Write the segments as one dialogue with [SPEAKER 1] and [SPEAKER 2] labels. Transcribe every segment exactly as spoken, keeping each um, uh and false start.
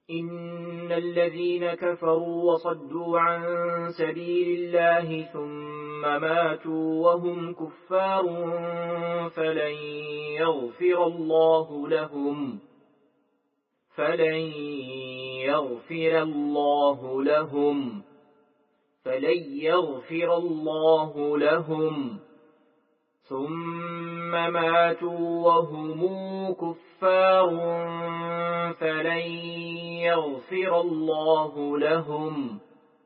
[SPEAKER 1] إن الذين كفروا وصدوا عن سبيل الله ثم ماتوا وهم كفار فلن يغفر الله لهم فلن يغفر الله لهم فلن يغفر الله لهم ثم ماتوا وهم كفار فلن يغفر الله لهم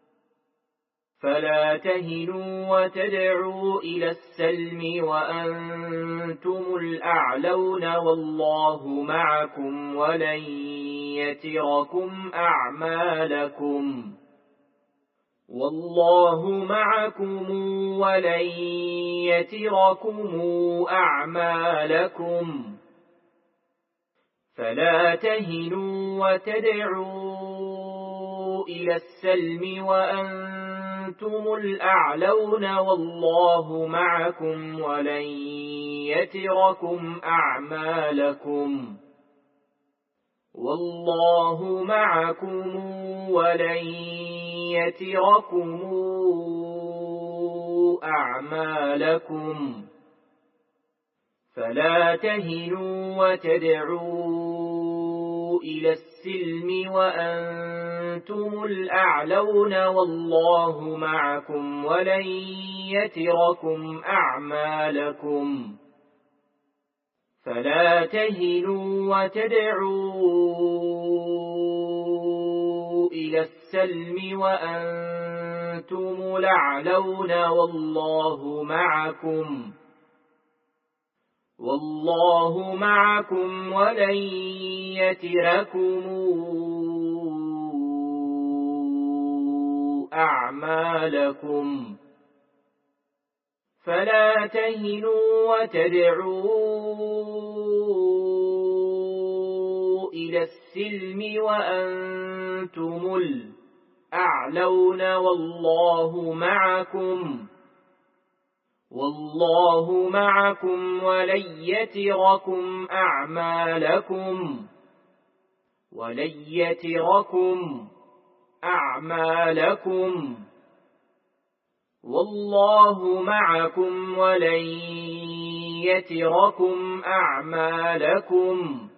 [SPEAKER 1] فلا تهنوا وتدعوا إلى السلم وأنتم الأعلون والله معكم ولن يتركم أعمالكم والله معكم ولن يتركم أعمالكم فلا تهنوا وتدعوا إلى السلم وأنتم الأعلون والله معكم ولن يتركم أعمالكم والله معكم ولن يتركم أعمالكم فلا تهنوا وتدعوا إلى السلم وأنتم الأعلون والله معكم ولن يتركم أعمالكم فلا تهنوا وتدعوا إلى السلم وأنتم الأعلون والله معكم والله معكم ولن يتركم أعمالكم فلا تهنوا وتدعوا إلى السلم وأنتم الأعلون والله معكم والله معكم ولن يتركم أعمالكم ولن يتركم أعمالكم والله معكم ولن يتركم أعمالكم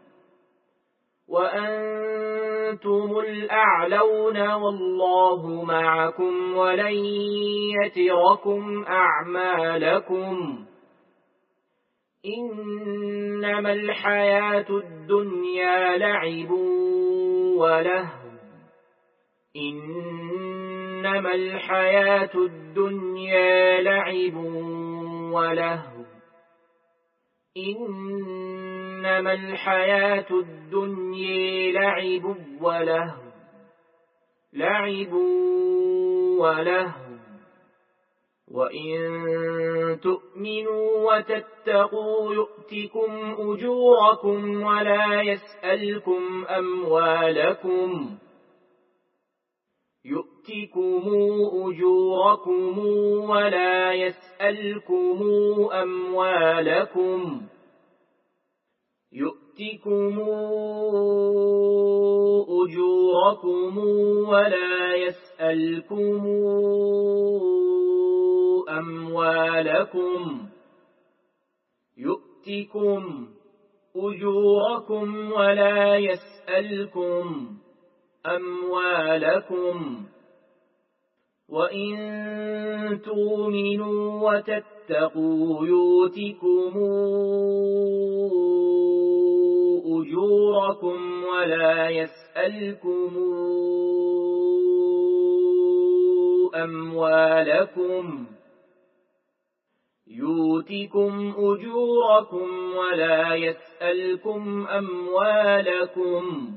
[SPEAKER 1] وأنتم الأعلون والله معكم ولن يتركم أعمالكم إنما الحياة الدنيا لعب ولهو إنما الحياة الدنيا لعب ولهو إنما الحياة الدنيا لعب ولهو لعب ولهو وإن تؤمنوا وتتقوا يؤتكم أجوركم ولا يسألكم أموالكم يؤتكم أجوركم ولا يسألكم أموالكم يؤتكم أجوركم ولا يسألكم أموالكم يؤتكم أجوركم ولا يسألكم أموالكم وإن تؤمنوا وتتقوا يؤتكم أجوركم ولا يسألكم أموالكم يؤتكم أجوركم ولا يسألكم أموالكم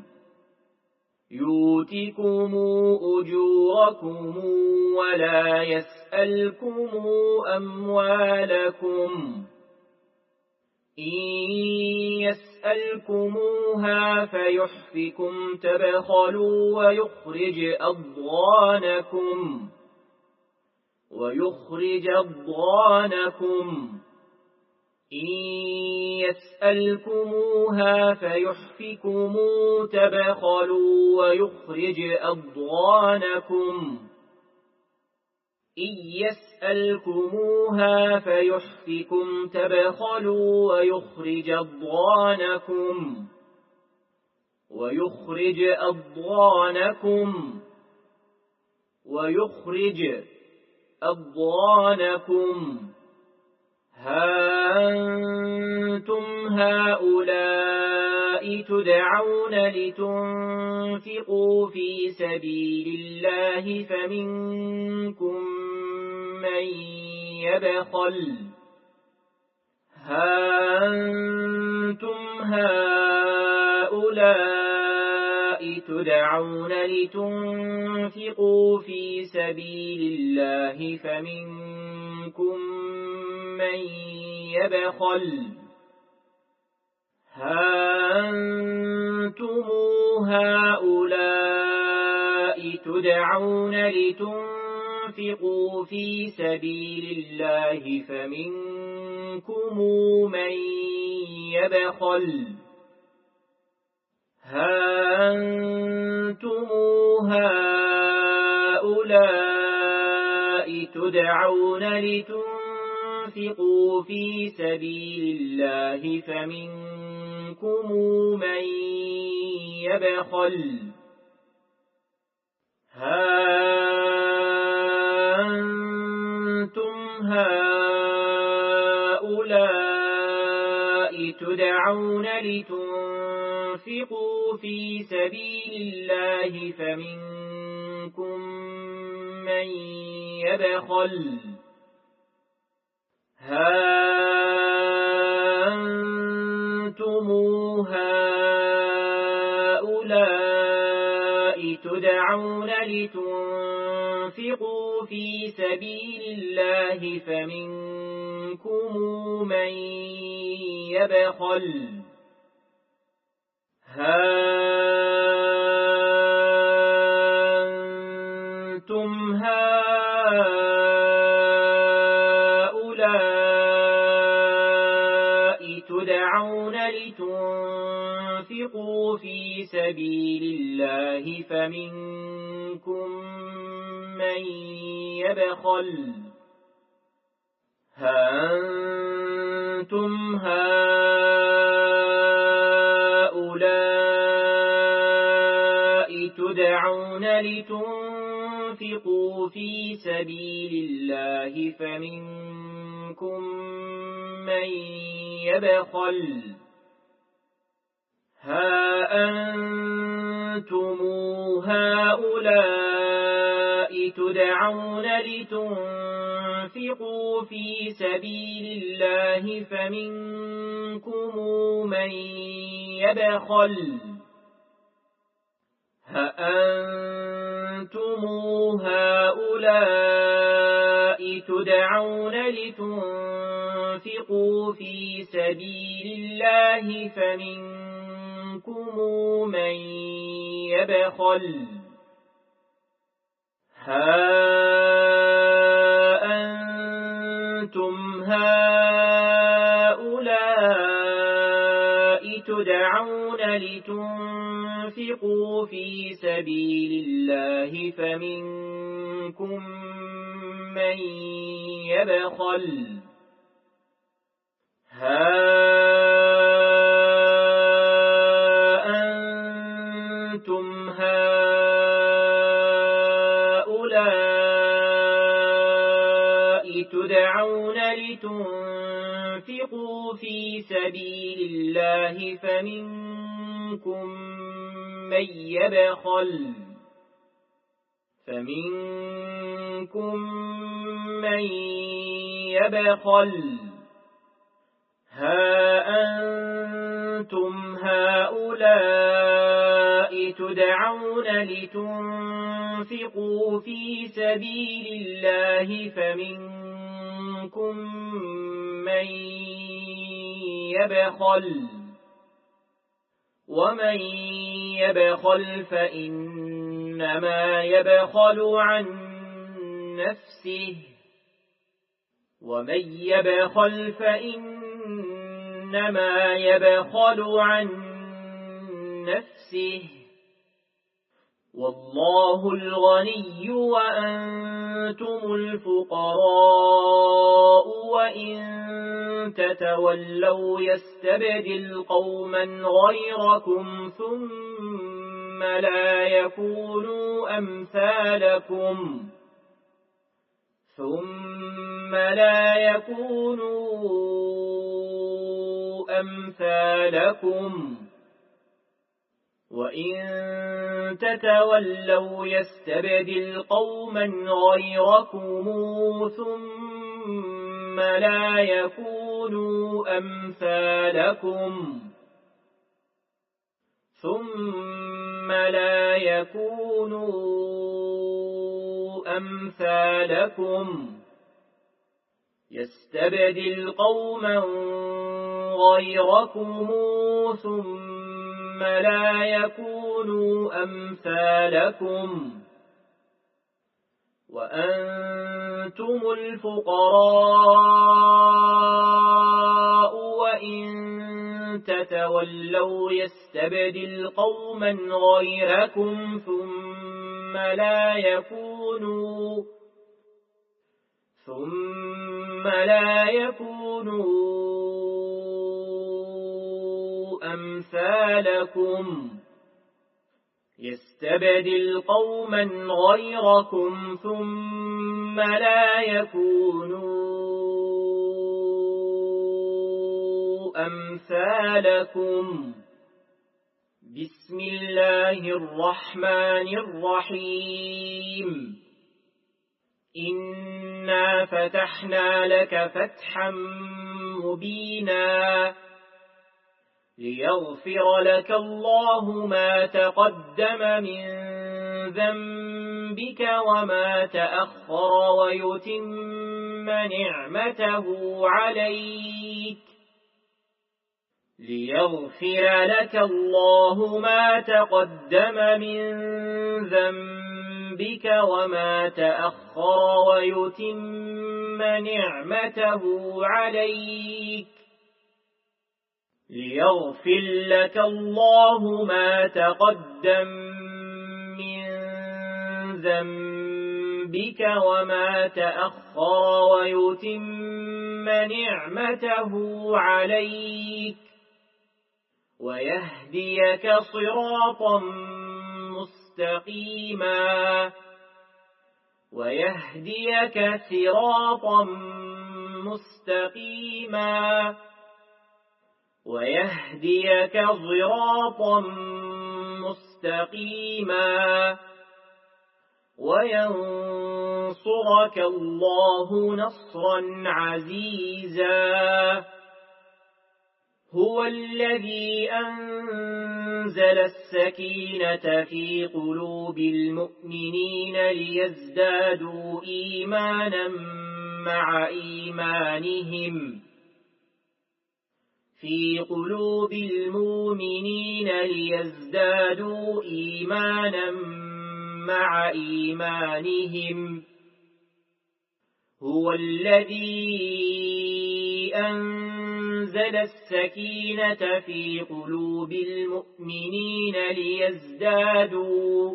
[SPEAKER 1] يؤتكم أجوركم ولا يسألكم أموالكم إن يسألكموها فيحفكم تبخلوا ويخرج أضغانكم ويخرج أضغانكم إن يسألكموها فيحفكم تبخلوا ويخرج أضغانكم إن يسألكموها فيحفكم تبخلوا ويخرج أضغانكم ويخرج أضغانكم ويخرج أضغانكم ها أنتم هؤلاء تدعون لتنفقوا في سبيل الله فمنكم من يبخل ها أنتم هؤلاء تدعون لتنفقوا في سبيل الله فمنكم من يبخل ها أنتم هؤلاء تدعون لتنفقوا في سبيل الله فمنكم من يبخل ها أنتم هؤلاء تدعون لتنفقوا في سبيل الله فمنكم من يبخل ها أنتم هؤلاء تدعون لتنفقوا في سبيل الله فمنكم من يبخل ها أنتم هؤلاء تدعون لتنفقوا في سبيل الله فمنكم من يبخل ها أنتم هؤلاء تدعون لتنفقوا في سبيل الله فمنكم من يبخل ها أنتم هؤلاء تدعون لتنفقوا في سبيل الله فمنكم من يبخل ها أنتم هؤلاء تدعون لتنفقوا في سبيل الله فمنكم من يبخل ها أنتم هؤلاء تدعون لتنفقوا في سبيل الله فمنكم من يبخل ها أنتم هؤلاء تدعون لتنفقوا في سبيل الله فمنكم من يبخل ها أنتم هؤلاء تدعون لتنفقوا في سبيل الله فمنكم من يبخل فمنكم من يبخل ها أنتم هؤلاء تدعون لتنفقوا في سبيل الله فمنكم من يبخل ومن يبخل فإنما يبخل عن نفسه ومن يبخل فإنما فإنما يبخل عن نفسه والله الغني وأنتم الفقراء وإن تتولوا يستبدل قوما غيركم ثم لا يكونوا أمثالكم ثم لا يكونوا أمثالكم وإن تتولوا يستبدل قوما غيركم ثم لا يكونوا أمثالكم ثم لا يكونوا أمثالكم يستبدل قوما غيركم ثم لا يكونوا أمثالكم وأنتم الفقراء وإن تتولوا يستبدل قوما غيركم ثم لا يكونوا ثم لا يكونوا أمثالكم يستبدل قوما غيركم ثم لا يكونوا أمثالكم بسم الله الرحمن الرحيم إنا فتحنا لك فتحا مبينا ليغفر لك الله ما تقدم من ذنبك وما تأخر ويتم نعمته عليك ليغفر لك الله ما تقدم من ذنبك وما تأخر ويتم نعمته عليك ليغفر لك الله ما تقدم من ذنبك وما تأخر ويتم نعمته عليك ويهديك صراطا مستقيما ويهديك صراطا مستقيما ويهديك صراطا مستقيما وينصرك الله نصرا عزيزا هو الذي أنزل السكينة في قلوب المؤمنين ليزدادوا إيمانا مع إيمانهم في قلوب المؤمنين ليزدادوا إيمانا مع إيمانهم هو الذي أنزل السكينة في قلوب المؤمنين ليزدادوا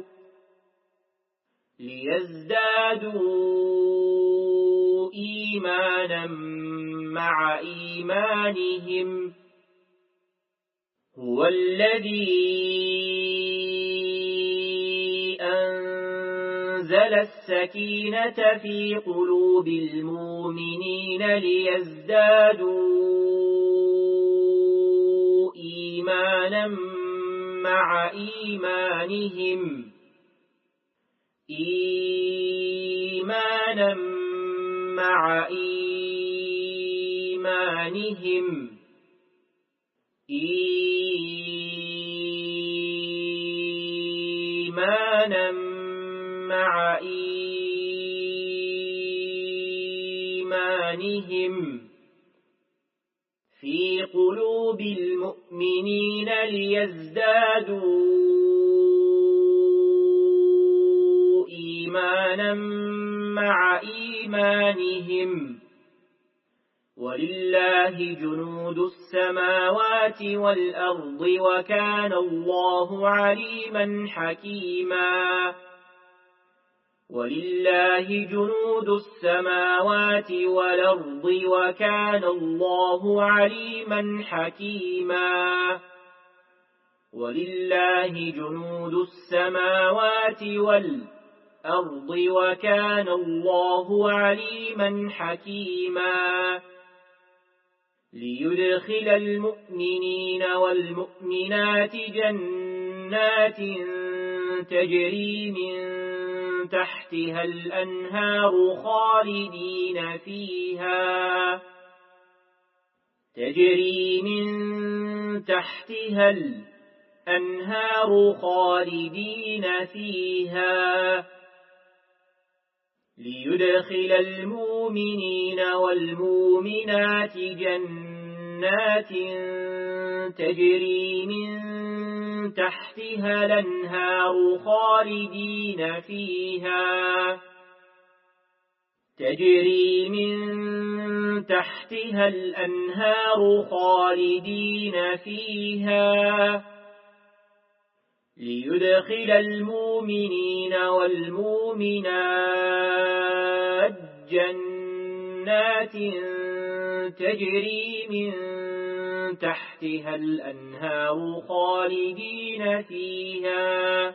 [SPEAKER 1] ليزدادوا إيمانا مع إيمانهم هو الذي أنزل السكينة في قلوب المؤمنين ليزدادوا إيمانا مع إيمانهم إيمانا مع إيمانهم إيمانا مع إيمانهم في قلوب المؤمنين ليزدادوا إيمانا مع إيمانهم ولله جنود السماوات والأرض وكان الله عليما حكيما ولله جنود السماوات والأرض وكان الله عليما حكيما ولله جنود السماوات والأرض وكان الله عليما حكيما ليدخل المؤمنين والمؤمنات جنات تجري من تحتها الأنهار خالدين فيها تجري من تحتها الأنهار خالدين فيها ليدخل المؤمنين والمؤمنات جنات تجري من تحتها الأنهار خالدين فيها تجري من تحتها الأنهار خالدين فيها ليدخل المؤمنين والمؤمنات جنات تجري من تحتها الأنهار خالدين فيها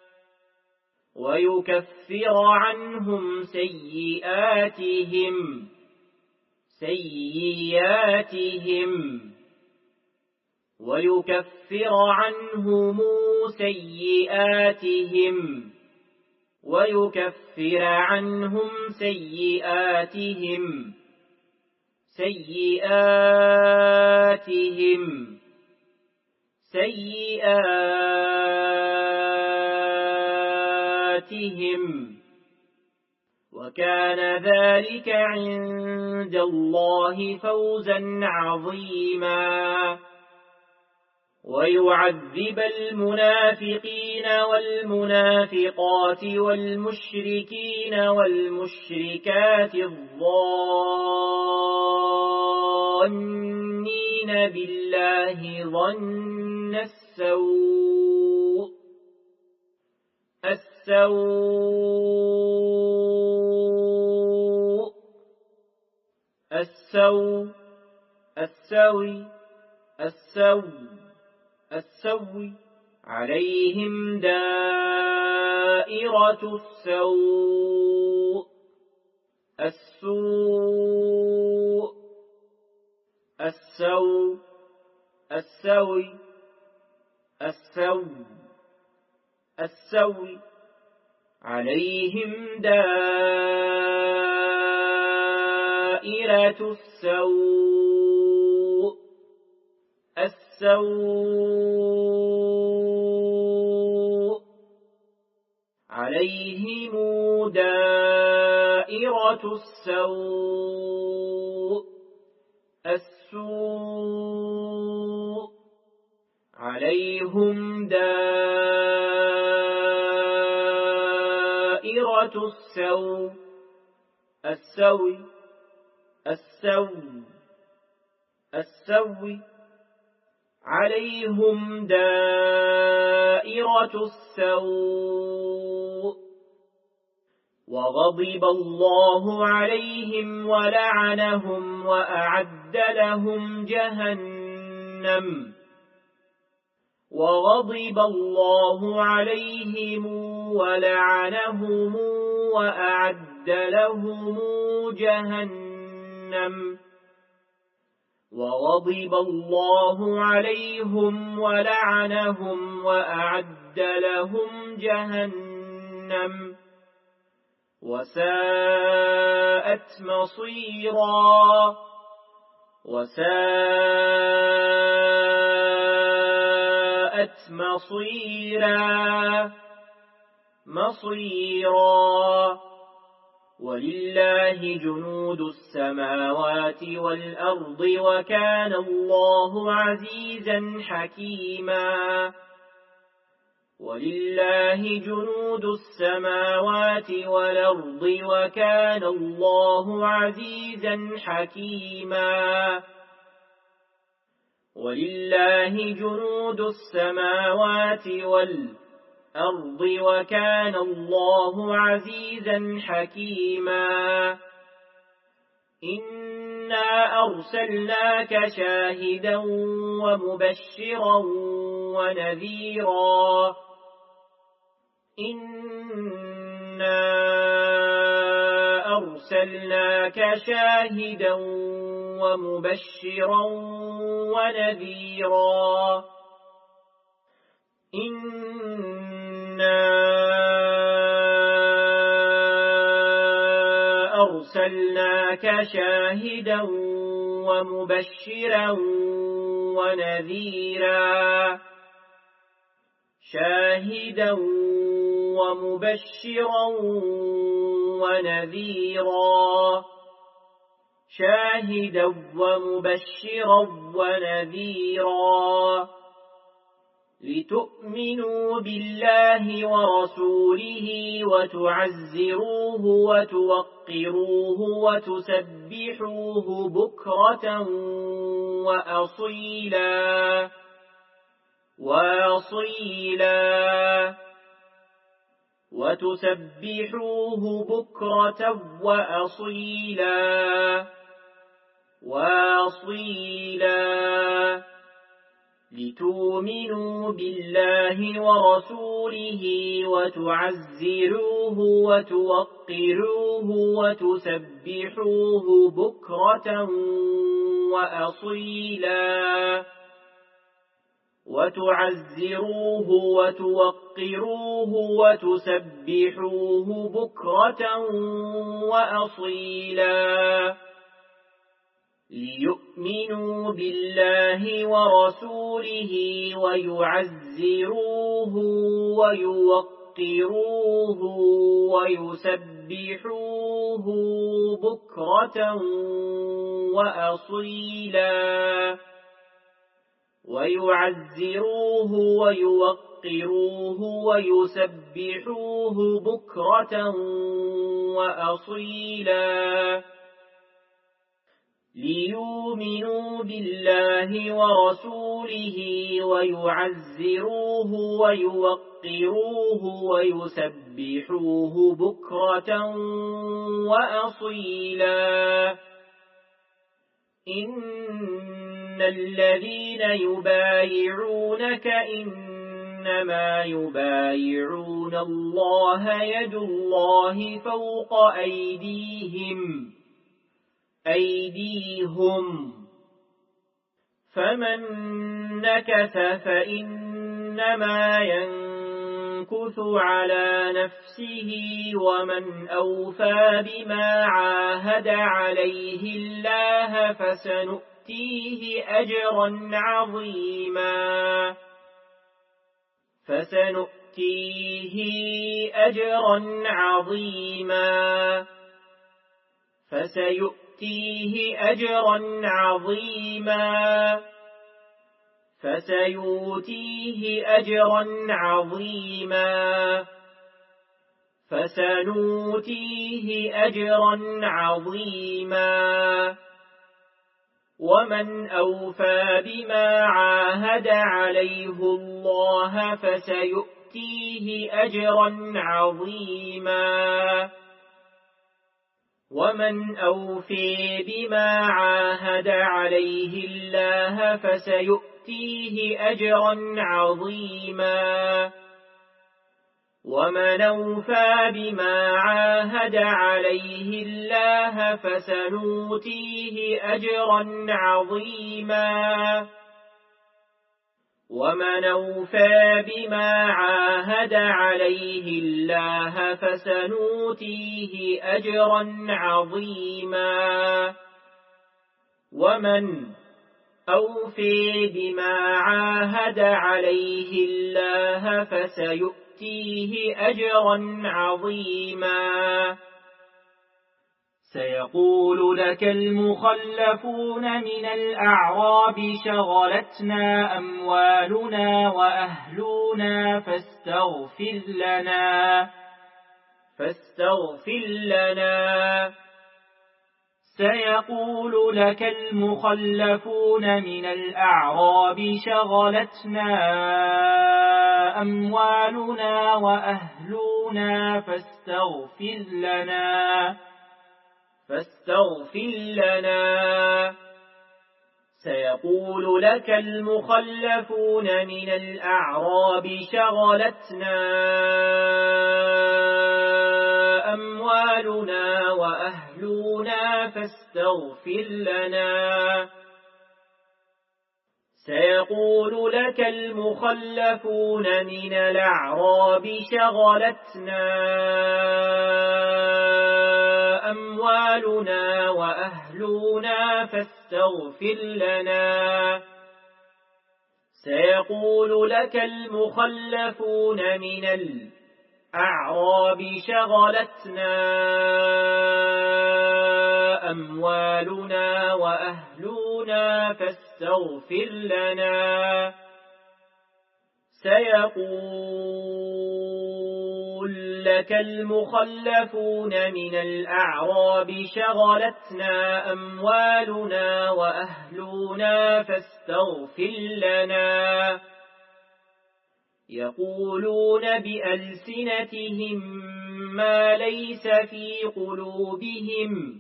[SPEAKER 1] ويكفر عنهم سيئاتهم سيئاتهم ويكفر عنهم سيئاتهم ويكفر عنهم سيئاتهم سيئاتهم سيئاتهم وكان ذلك عند الله فوزا عظيما ويعذب المنافقين والمنافقات والمشركين والمشركات الظانين بالله ظن السوء السوء السوء السوي السوء السوء عليهم دائرة السوء السوء السوء السوي السوء السوء عليهم دائرة السوء السوء عليهم دائرة السوء السوء عليهم دائرة السوء السوء السوء السوء عليهم دائرة السوء وغضب الله عليهم ولعنهم وأعد لهم جهنم وغضب الله عليهم ولعنهم وأعد لهم جهنم وغضب الله عليهم ولعنهم وأعد لهم جهنم وساءت مصيرا وساءت مصيرا مصيرا ولله جنود السماوات والأرض وكان الله عزيزا حكيما ولله جنود السماوات والأرض وكان الله عزيزا حكيما ولله جنود السماوات والأرض وكان الله عزيزا حكيما إنا أرسلناك شاهدا ومبشرا ونذيرا إنا أرسلناك شاهدا ومبشرا ونذيرا إنا أرسلناك شاهدا ومبشرا ونذيرا شاهدا ومبشرا ونذيرا شاهدا ومبشرا ونذيرا لتؤمنوا بالله ورسوله وتعزروه وتوقروه وتسبحوه بكرة وأصيلا وأصيلا وتسبحوه بكرة وأصيلا وأصيلا لتؤمنوا بالله ورسوله وتعزروه وتوقروه وتسبحوه بكرة وأصيلا وتعزروه وتوقروه وتسبحوه بكرة وأصيلا ليؤمنوا بالله ورسوله ويعزروه ويوقروه ويسبحوه بكرة وأصيلا ويعزروه ويوقروه ويسبحوه بكرة وأصيلا ليؤمنوا بالله ورسوله ويعزروه ويوقروه ويسبحوه بكرة وأصيلا إن الذين يبايعونك إنما يبايعون الله يد الله فوق أيديهم أيديهم فمن نكث فإنما ينكث على نفسه ومن أوفى بما عاهد عليه الله فسنؤتيه أجرا عظيما فسنؤتيه أجرا عظيما فسيؤتيه فسيؤتيه أجرا عظيما فسيؤتيه أجرا عظيما فسنؤتيه أجرا عظيما ومن أوفى بما عاهد عليه الله فسيؤتيه أجرا عظيما ومن أوفي بما عاهد عليه الله فسيؤتيه أجرا عظيما ومن أوفى بما عاهد عليه الله فسنؤتيه أجرا عظيما ومن أوفى بما عاهد عليه الله فسنؤتيه أجرا عظيما ومن أوفي بما عاهد عليه الله فسيؤتيه أجرا عظيما سيقول لك المخلفون من الأعراب شغلتنا أموالنا وأهلنا فاستغفر لنا فاستغفر لنا سيقول لك المخلفون من الأعراب شغلتنا أموالنا وأهلنا فاستغفر لنا فاستغفر لنا سيقول لك المخلفون من الأعراب شغلتنا أموالنا وأهلنا فاستغفر لنا سيقول لك المخلفون من الأعراب شغلتنا أموالنا وأهلنا فاستغفر لنا سيقول لك المخلفون من الأعراب شغلتنا أموالنا وأهلنا فاستغفر لنا سيقول لك المخلفون من الأعراب شغلتنا أموالنا وأهلنا فاستغفر لنا يقولون بألسنتهم ما ليس في قلوبهم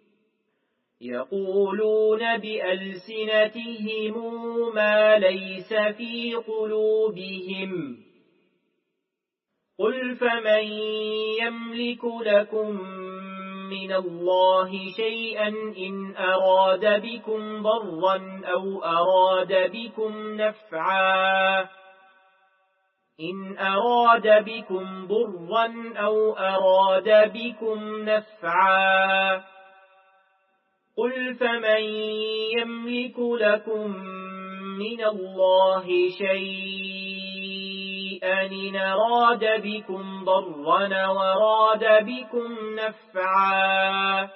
[SPEAKER 1] يقولون بألسنتهم ما ليس في قلوبهم قل فمن يملك لكم من الله شيئا إن أراد بكم ضرا أو أراد بكم نفعا إن أراد بكم ضرا أو أراد بكم نفعا قل فمن يملك لكم من الله شيئا إن أراد بكم ضرا وأراد بكم نفعا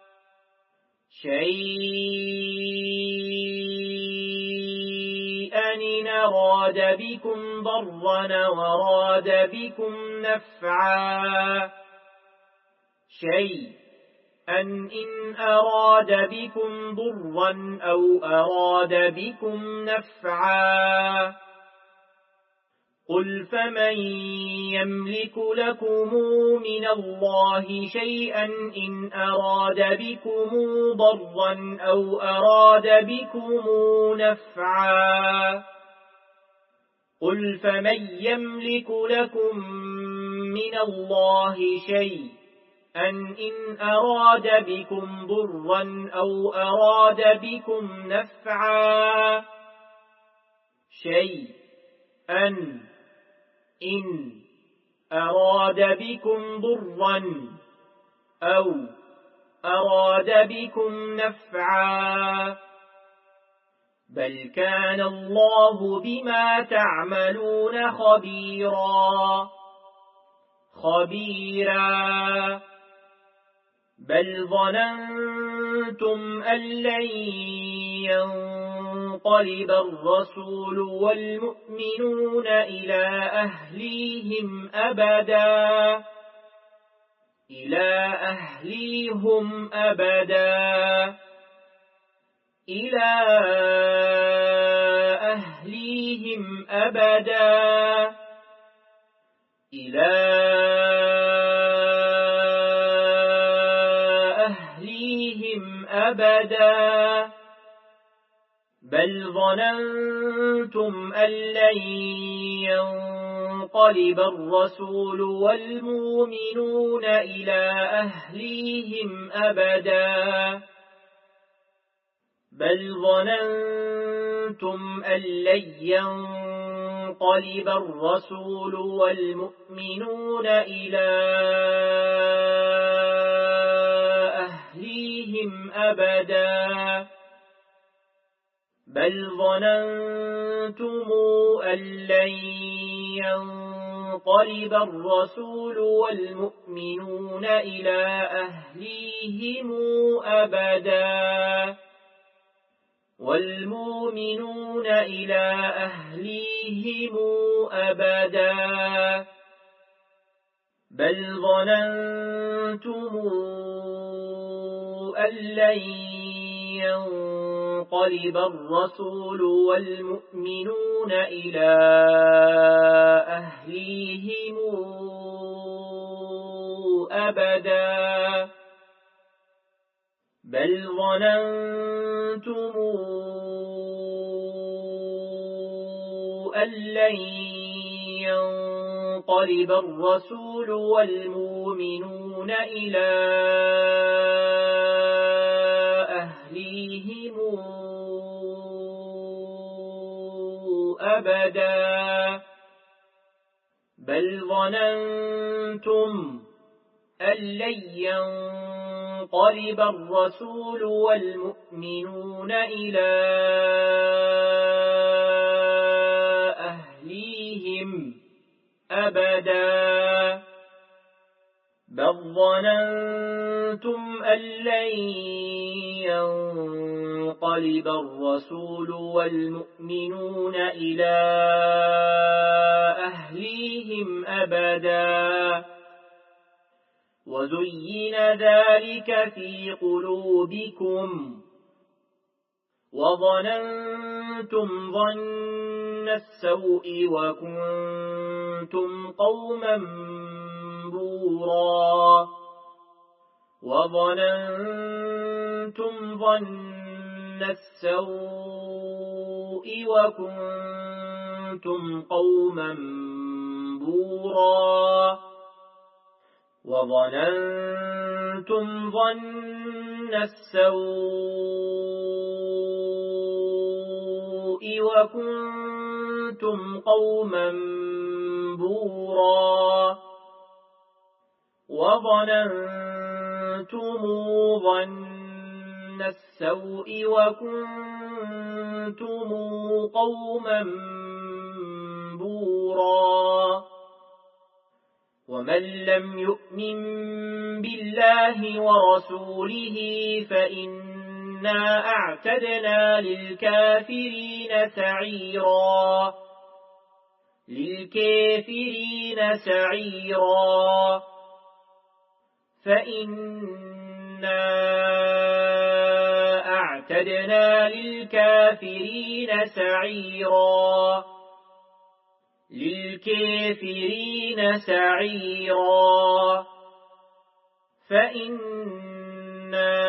[SPEAKER 1] شيئا إن أراد بكم ضرا وأراد بكم نفعا شيئا أن إن أراد بكم ضرا أو أراد بكم نفعا قل فمن يملك لكم من الله شيئا إن أراد بكم ضرا أو أراد بكم نفعا قل فمن يملك لكم من الله شيئا أن إن أراد بكم ضرا أو أراد بكم نفعا شيئا إن أراد بكم ضرا أو أراد بكم نفعا بل كان الله بما تعملون خبيرا خبيرا بل ظننتم أن لن ينقلب الرسول والمؤمنون إلى أهليهم أبدا إلى أهليهم أبدا إلى أهليهم أبدا إلى أهليهم أبدا بل ظننتم أن لن ينقلب الرسول والمؤمنون إلى أهليهم أبدا بل ظننتم أن لن ينقلب الرسول والمؤمنون إلى أهليهم أبدا بل ظننتم أن لن ينقلب الرسول والمؤمنون إلى أهليهم أبدا والمؤمنون إلى أهليهم أبدا بل ظننتم أن لن ينقلب الرسول والمؤمنون إلى أهليهم أبدا بل ظننتم أن لن ينقلب الرسول والمؤمنون إلى أهليهم أبدا بل ظننتم أن لن ينقلب الرسول والمؤمنون إلى أهليهم أبدا بل ظننتم أن لن ينقلب الرسول والمؤمنون إلى أهليهم أبدا وزين ذلك في قلوبكم وظننتم ظن السوء وكنتم قوما بورا وظننتم ظن السوء وكنتم قوما بورا وظننتم ظن السوء وكنتم قوما بورا وظننتم ظن السوء وكنتم قوما بورا ومن لم يؤمن بالله ورسوله فإنا أعتدنا للكافرين سعيرا للكافرين سعيرا فإنا أعتدنا للكافرين سعيرا للكافرين سعيرا فإنا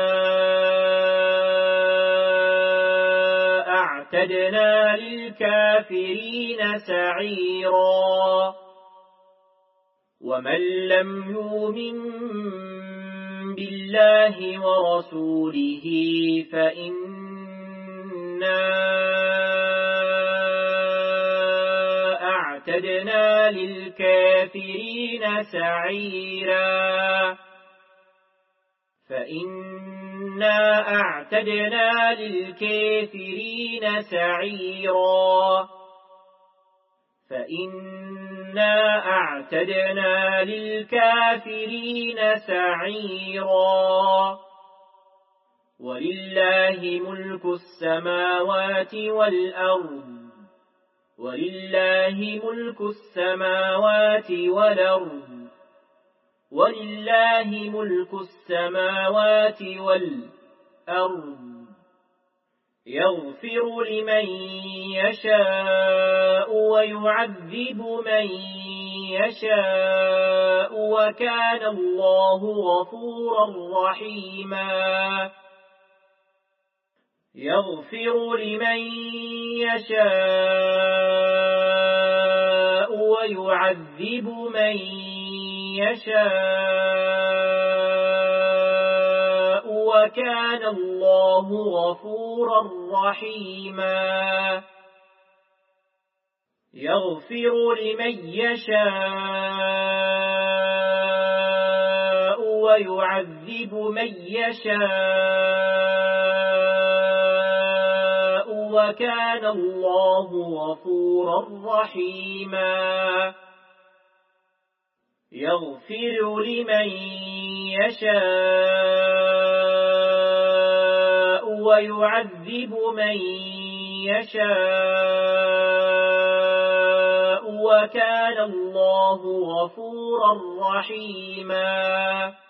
[SPEAKER 1] أعتدنا للكافرين سعيرا ومن لم يؤمن بالله ورسوله فإنا أعتدنا للكافرين سعيرا فإنا أعتدنا للكافرين سعيرا فإنا أعتدنا للكافرين سعيرا ولله ملك السماوات والأرض ولله ملك السماوات والأرض ولله ملك السماوات والأرض يغفر لمن يشاء ويعذب من يشاء وكان الله غفورا رحيما يغفر لمن يشاء ويعذب من يشاء وكان الله غفورا رحيما يغفر لمن يشاء ويعذب من يشاء وكان الله غفورا رحيما يغفر لمن يشاء ويعذب من يشاء وكان الله غفورا رحيما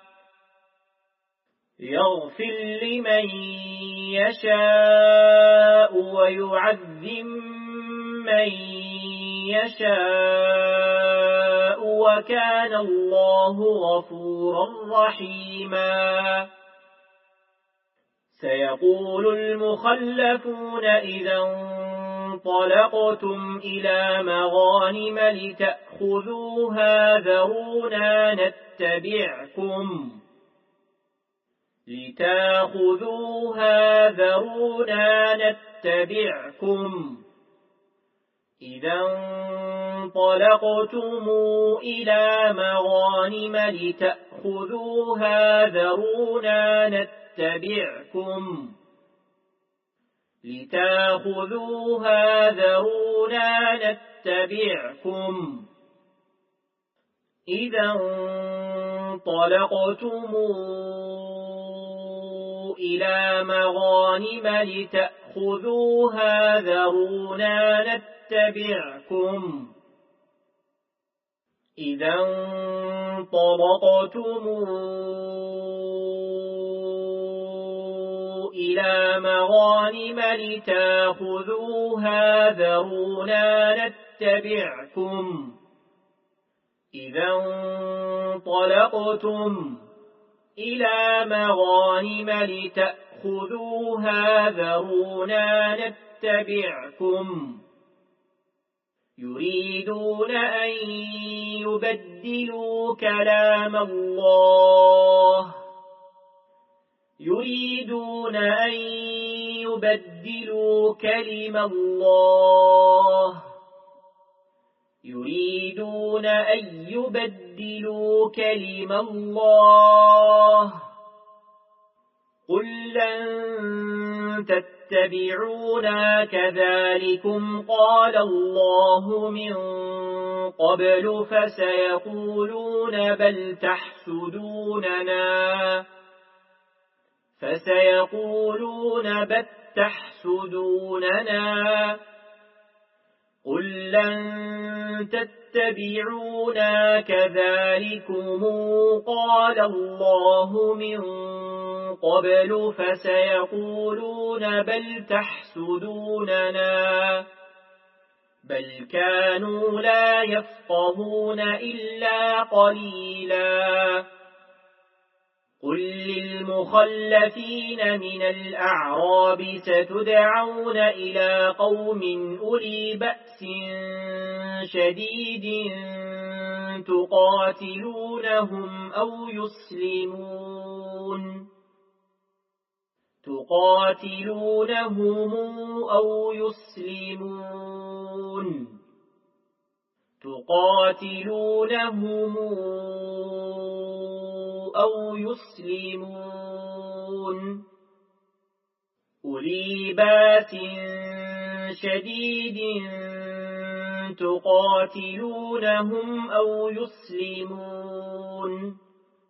[SPEAKER 1] يغفر لمن يشاء ويعذب من يشاء وكان الله غفورا رحيما سيقول المخلفون إذا انطلقتم إلى مغانم لتأخذوها ذرونا نتبعكم لتأخذوها ذرونا نتبعكم إذا انطلقتم إلى مغانم لتأخذوها ذرونا نتبعكم لتأخذوها ذرونا نتبعكم إذا انطلقتم إلى مغانم لتأخذوها ذرونا نتبعكم إذا انطلقتم إلى مغانم لتأخذوها ذرونا نتبعكم إذا انطلقتم إلى مغانم لتأخذوها ذرونا نتبعكم يريدون أن يبدلوا كلام الله يريدون أن يبدلوا كلم الله يريدون أن يبدلوا كلم الله قل لن تتبعونا كذلكم قال الله من قبل فسيقولون بل تحسدوننا فسيقولون بل تحسدوننا قل لن تتبعونا كذلكم قال الله من قبل فسيقولون بل تحسدوننا بل كانوا لا يفقهون إلا قليلا قل للمخلفين من الأعراب ستدعون إلى قوم أولي بأس شديد تقاتلونهم أو يسلمون تقاتلونهم أو يسلمون تقاتلونهم أو يسلمون أولي بأس شديد تقاتلونهم أو يسلمون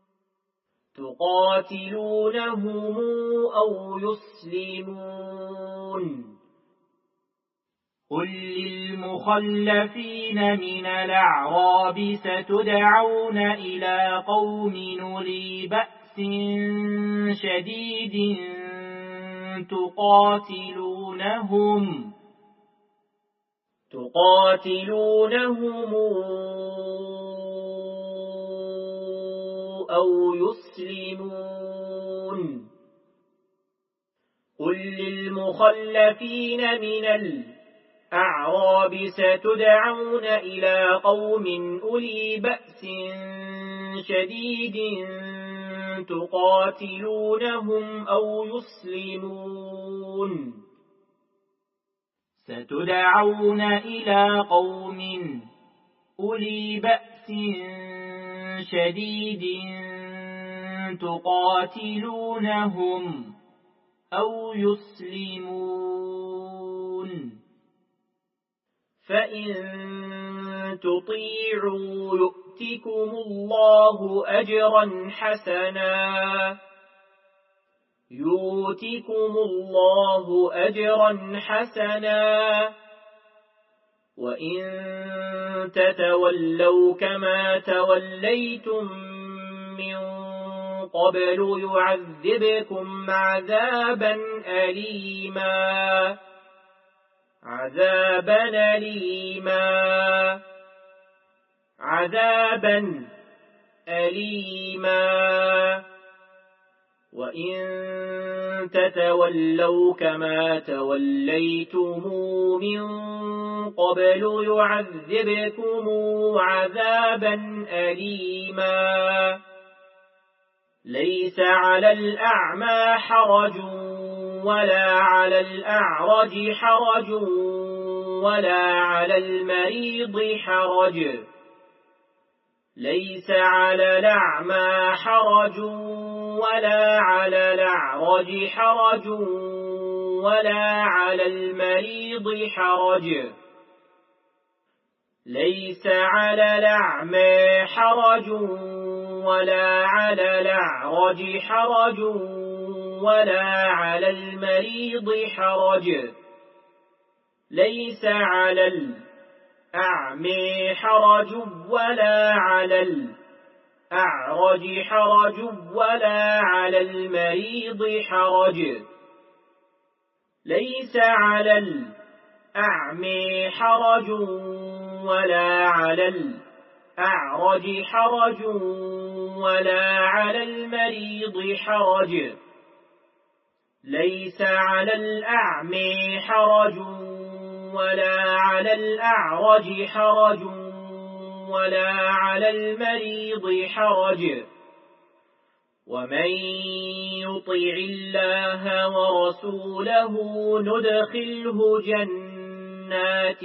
[SPEAKER 1] تقاتلونهم أو يسلمون قل للمخلفين من الأعراب ستدعون إلى قوم أولي بأس شديد تقاتلونهم تقاتلونهم أو يسلمون قل للمخلفين من الأعراب ستدعون إلى قوم أولي بأس شديد تقاتلونهم أو يسلمون ستدعون إلى قوم أولي بأس شديد تقاتلونهم أو يسلمون فإن تطيعوا يؤتكم الله أجرا حسنا يؤتكم الله أجرا حسنا وإن تتولوا كما توليتم من قبل يعذبكم عذابا أليما عذابا أليما عذابا أليما وإن تتولوا كما توليتم من قبل يعذبكم عذابا أليما ليس على الأعمى حرج ولا على الأعرج حرج ولا على المريض حرج ليس على الأعمى حرج ولا على الأعرج حرج ولا على المريض حرج ليس على الأعمى حرج ولا على الأعرج حرج ولا على المريض حرج ليس على الأعمى حرج ولا على الأعرج حرج ولا على المريض حرج ليس على الأعمى حرج ولا على الأعرج حرج ولا على المريض حرج ليس على الأعمى حرج ولا على الأعرج حرج ولا على المريض حرج ومن يطع الله ورسوله ندخله جنات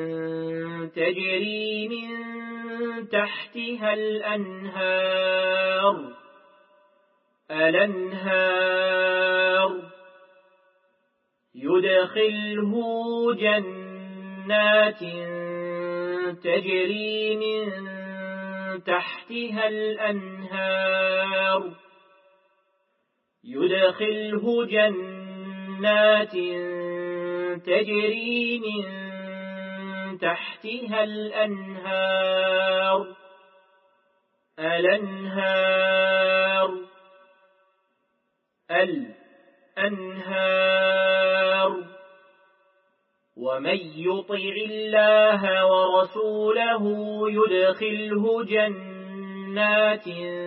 [SPEAKER 1] تجري من تحتها الأنهار الأنهار يدخله جنات تجري من تحتها الأنهار يدخله جنات تجري من تحتها الأنهار الأنهار الأنهار ومن يطع الله ورسوله يدخله جنات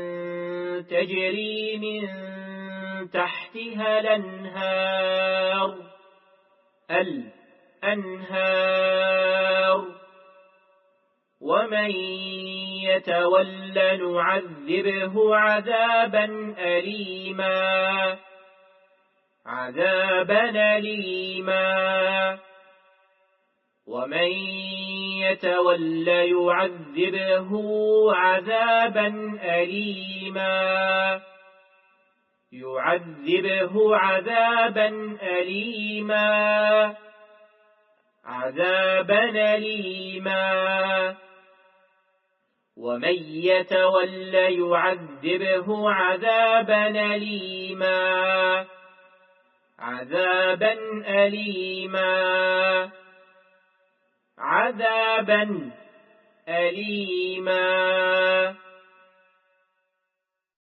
[SPEAKER 1] تجري من تحتها الأنهار الأنهار ومن يتول نعذبه عذابا أليما عذابا أليما ومن يتول يعذبه عذابا أليما يعذبه عذابا أليما عذابا أليما ومن يتول يعذبه عذابا أليما عذابا أليما عذابا أليما